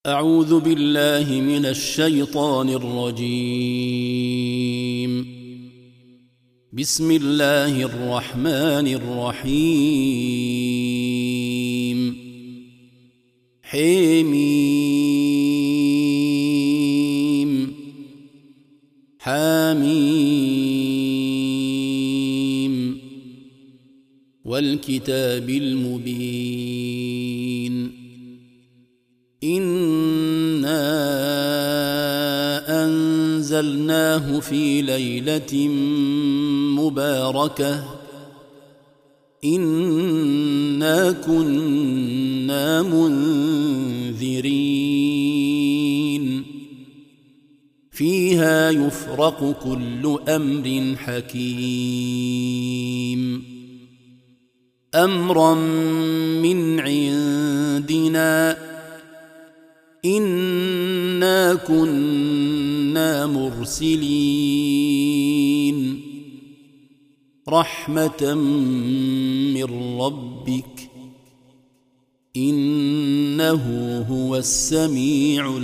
أعوذ بالله من الشيطان الرجيم. بسم الله الرحمن الرحيم. حميم حميم والكتاب المبين. إنا أنزلناه في ليلة مباركة إنا كنا منذرين فيها يفرق كل أمر حكيم أمرا من عندنا إنا كنا مرسلين رحمة من ربك إنه هو السميع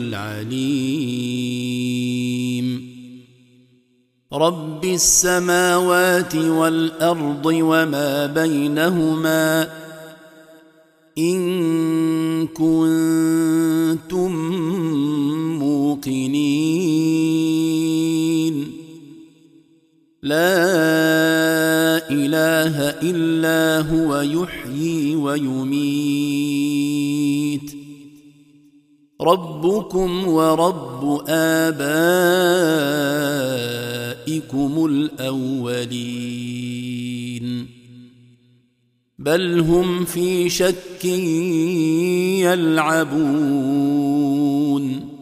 العليم. رب السماوات والأرض وما بينهما إن كنتم موقنين لا إله إلا هو يحيي ويميت ربكم ورب آبائكم الأولين بل هم في شك يلعبون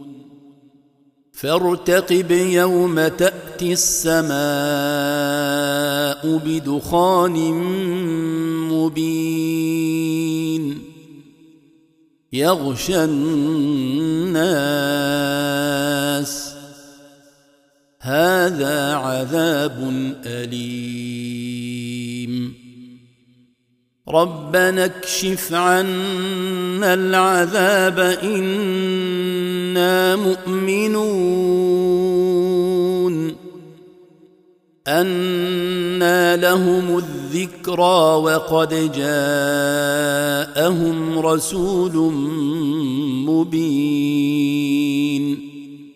فارتقب يوم تأتي السماء بدخان مبين يغشى الناس هذا عذاب أليم ربنا اكشف عنا العذاب إنا مؤمنون أنى لهم الذكرى وقد جاءهم رسول مبين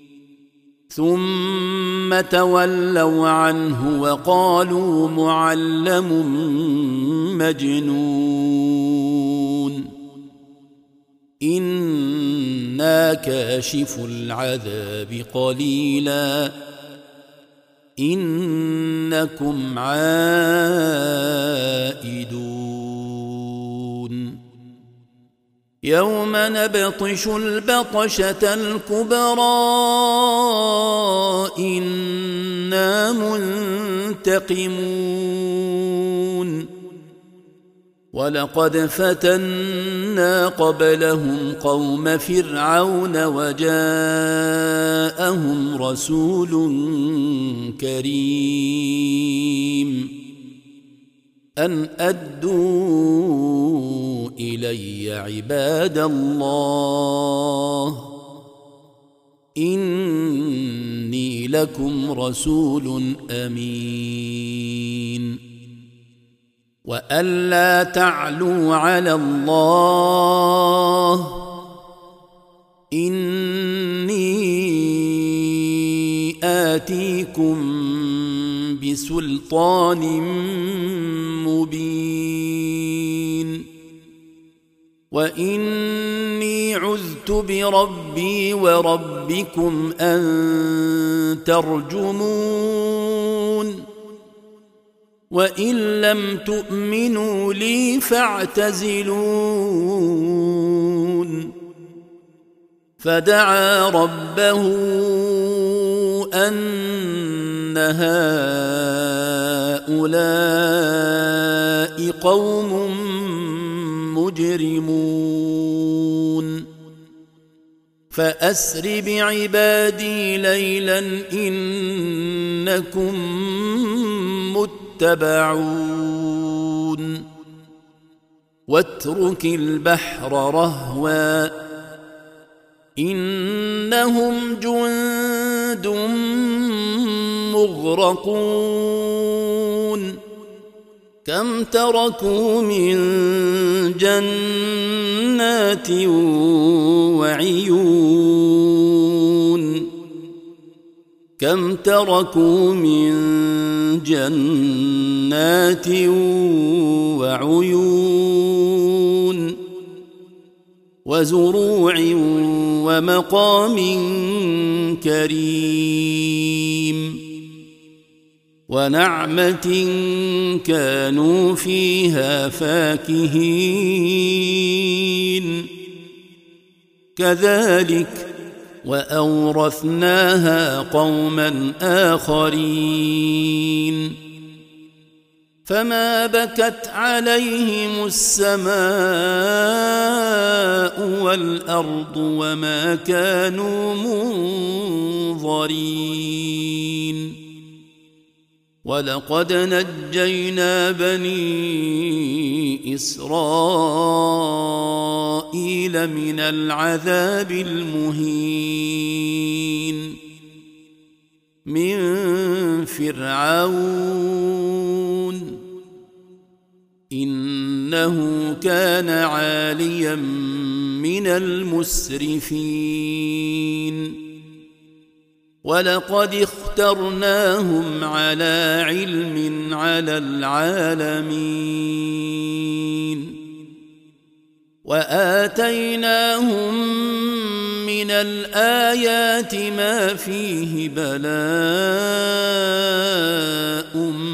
ثم تولوا عنه وقالوا معلم مجنون إنا كاشف العذاب قليلا إنكم عائدون يوم نبطش البطشة الكبرى إنا منتقمون ولقد فتنا قبلهم قوم فرعون وجاءهم رسول كريم أن أدوا إلي عباد الله إني لكم رسول أمين وألا تعلوا على الله إني آتيكم بسلطان مبين وإني عذت بربي وربكم أن ترجمون وإن لم تؤمنوا لي فاعتزلون فدعا ربه أن هؤلاء قوم مجرمون فأسر بعبادي ليلا إنكم متبعون واترك البحر رهوا إنهم جند مغرقون كم تركوا من جنات وعيون كم تركوا من جنات وعيون وزروع ومقام كريم ونعمة كانوا فيها فاكهين كذلك وأورثناها قوما آخرين فما بكت عليهم السماء والأرض وما كانوا منظرين ولقد نجينا بني إسرائيل من العذاب المهين من فرعون إنه كان عاليا من المسرفين ولقد اخترناهم على علم على العالمين وآتيناهم من الآيات ما فيه بلاء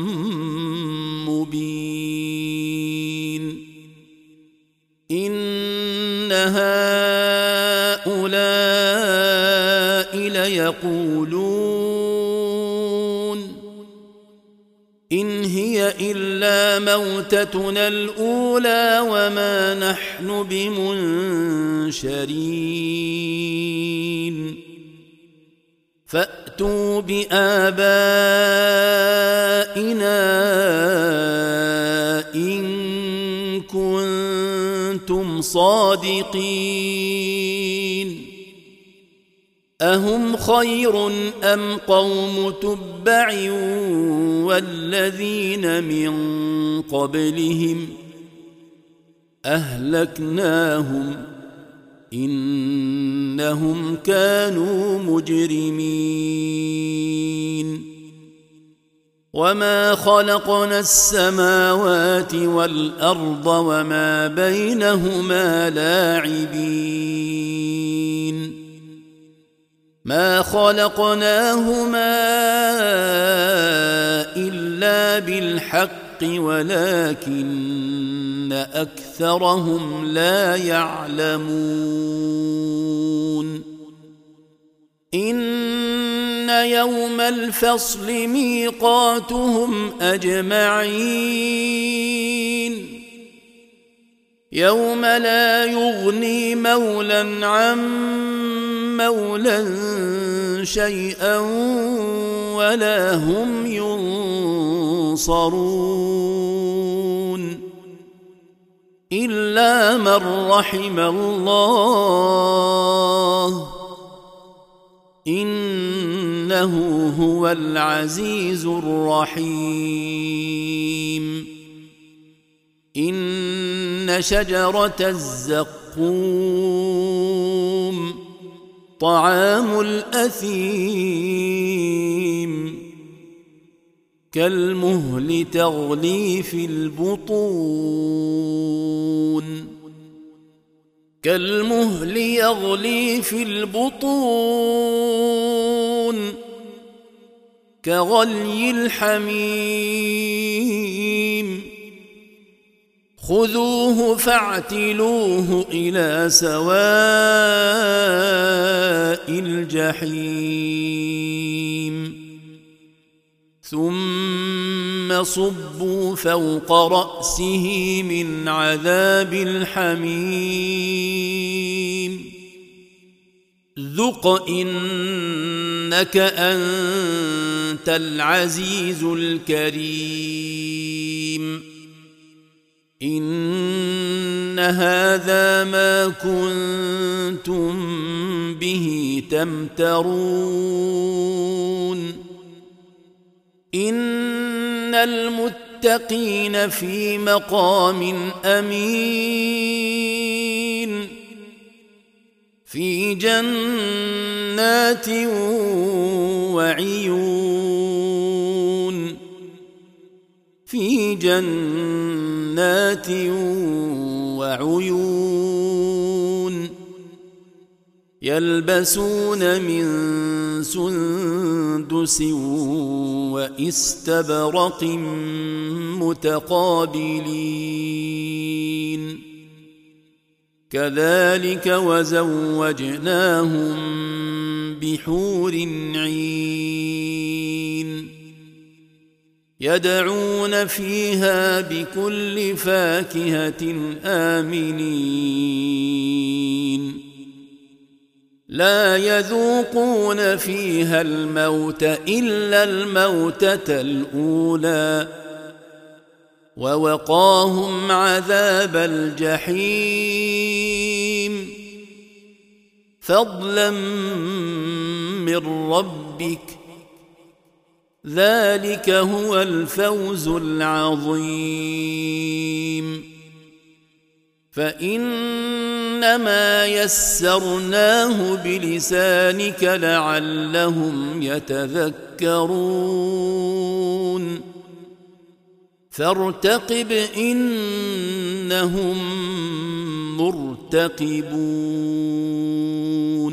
مبين إن هؤلاء ليقولون إن هي إلا موتتنا الأولى وما نحن بمنشرين فأتوا بآبائنا إن كنتم صادقين أهم خير أم قوم تبع والذين من قبلهم أهلكناهم إنهم كانوا مجرمين وما خلقنا السماوات والأرض وما بينهما لاعبين ما خلقناهما إلا بالحق ولكن أكثرهم لا يعلمون إن يوم الفصل ميقاتهم أجمعين يوم لا يغني مولى عن مولى شيئا ولا هم ينصرون إلا من رحم الله إنه هو العزيز الرحيم إن شجرة الزقوم طعام الأثيم كالمهل تغلي في البطون كالمهل يغلي في البطون كغلي الحميم خذوه فاعتلوه إلى سواء الجحيم ثم صبوا فوق رأسه من عذاب الحميم ذق إنك أنت العزيز الكريم إن هذا ما كنتم به تمترون إن المتقين في مقام أمين في جنات وعيون في جنات وعيون يلبسون من سندس واستبرق متقابلين كذلك وزوجناهم بحور عين يدعون فيها بكل فاكهة آمنين لا يذوقون فيها الموت إلا الموتة الأولى ووقاهم عذاب الجحيم فضلا من ربك ذلك هو الفوز العظيم فإنما يسرناه بلسانك لعلهم يتذكرون فارتقب إنهم مرتقبون